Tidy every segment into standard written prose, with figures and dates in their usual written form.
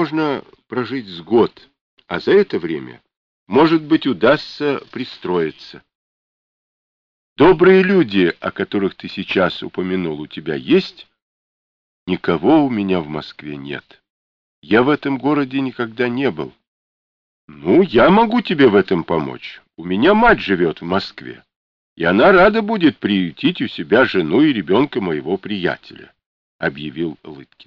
можно прожить с год, а за это время, может быть, удастся пристроиться. Добрые люди, о которых ты сейчас упомянул, у тебя есть? Никого у меня в Москве нет. Я в этом городе никогда не был. Ну, я могу тебе в этом помочь. У меня мать живет в Москве, и она рада будет приютить у себя жену и ребенка моего приятеля, объявил Лыткин.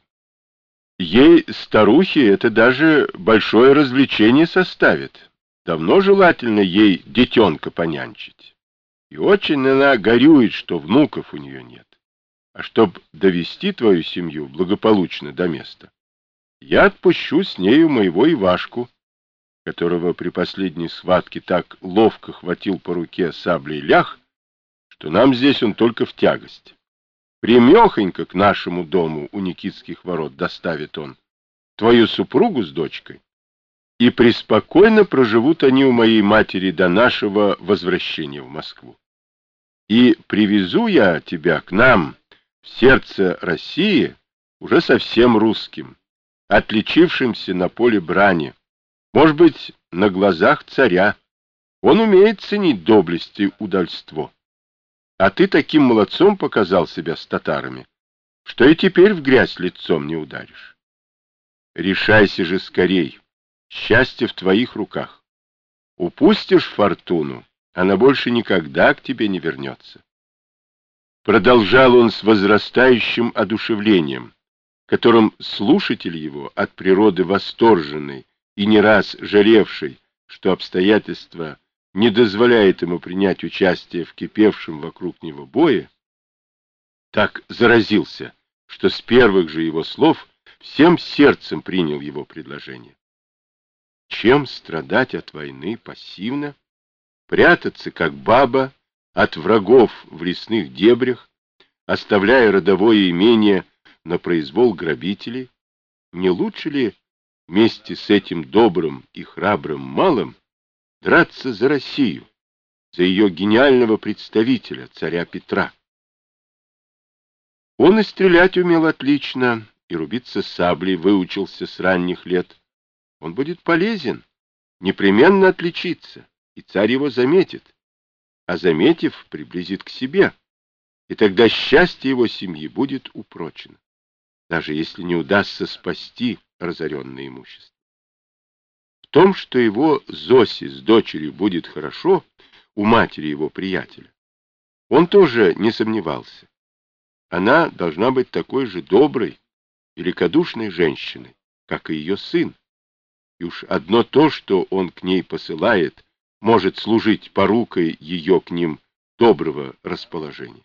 Ей, старухе, это даже большое развлечение составит. Давно желательно ей детенка понянчить. И очень она горюет, что внуков у нее нет. А чтоб довести твою семью благополучно до места, я отпущу с нею моего Ивашку, которого при последней схватке так ловко хватил по руке саблей лях, что нам здесь он только в тягость. Прямехонько к нашему дому у Никитских ворот доставит он твою супругу с дочкой, и преспокойно проживут они у моей матери до нашего возвращения в Москву. И привезу я тебя к нам в сердце России уже совсем русским, отличившимся на поле брани, может быть, на глазах царя. Он умеет ценить доблесть и удальство. А ты таким молодцом показал себя с татарами, что и теперь в грязь лицом не ударишь. Решайся же скорей, счастье в твоих руках. Упустишь фортуну, она больше никогда к тебе не вернется. Продолжал он с возрастающим одушевлением, которым слушатель его, от природы восторженный и не раз жалевший, что обстоятельства не дозволяет ему принять участие в кипевшем вокруг него бое, так заразился, что с первых же его слов всем сердцем принял его предложение. Чем страдать от войны пассивно, прятаться, как баба, от врагов в лесных дебрях, оставляя родовое имение на произвол грабителей, не лучше ли вместе с этим добрым и храбрым малым драться за Россию, за ее гениального представителя, царя Петра? Он и стрелять умел отлично, и рубиться саблей выучился с ранних лет. Он будет полезен, непременно отличится, и царь его заметит, а заметив, приблизит к себе, и тогда счастье его семьи будет упрочено, даже если не удастся спасти разоренное имущество. В том, что его Зосе с дочерью будет хорошо у матери его приятеля, он тоже не сомневался. Она должна быть такой же доброй, великодушной женщиной, как и ее сын. И уж одно то, что он к ней посылает, может служить порукой ее к ним доброго расположения.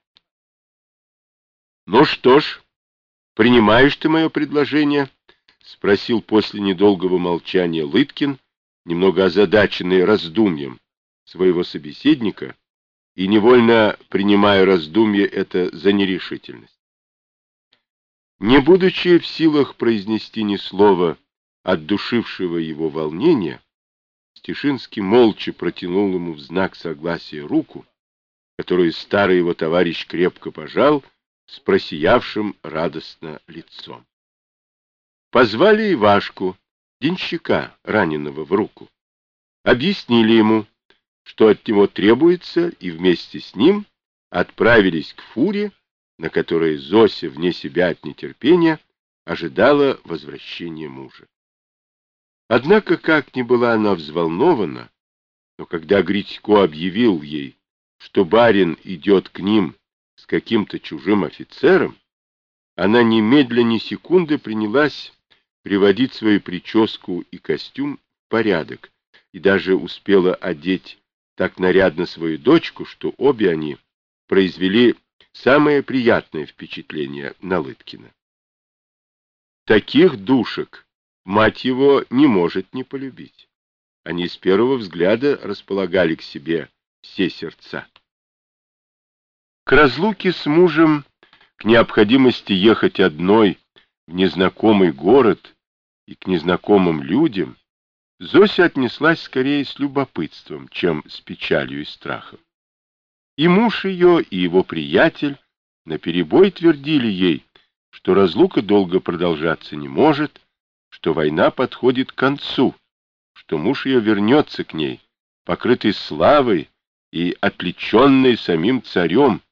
Ну что ж, принимаешь ты мое предложение? — спросил после недолгого молчания Лыткин, немного озадаченный раздумьем своего собеседника и невольно принимая раздумье это за нерешительность. Не будучи в силах произнести ни слова от душившего его волнения, Стешинский молча протянул ему в знак согласия руку, которую старый его товарищ крепко пожал с просиявшим радостно лицом. Позвали Ивашку, денщика, раненого в руку. Объяснили ему, что от него требуется, и вместе с ним отправились к фуре, на которой Зося, вне себя от нетерпения, ожидала возвращения мужа. Однако, как ни была она взволнована, но когда Гритько объявил ей, что барин идет к ним с каким-то чужим офицером, она немедленно ни секунды принялась приводить свою прическу и костюм в порядок, и даже успела одеть так нарядно свою дочку, что обе они произвели самое приятное впечатление на Лыткина. Таких душек мать его не может не полюбить. Они с первого взгляда располагали к себе все сердца. К разлуке с мужем, к необходимости ехать одной в незнакомый город и к незнакомым людям, Зося отнеслась скорее с любопытством, чем с печалью и страхом. И муж ее, и его приятель наперебой твердили ей, что разлука долго продолжаться не может, что война подходит к концу, что муж ее вернется к ней, покрытый славой и отличенный самим царем,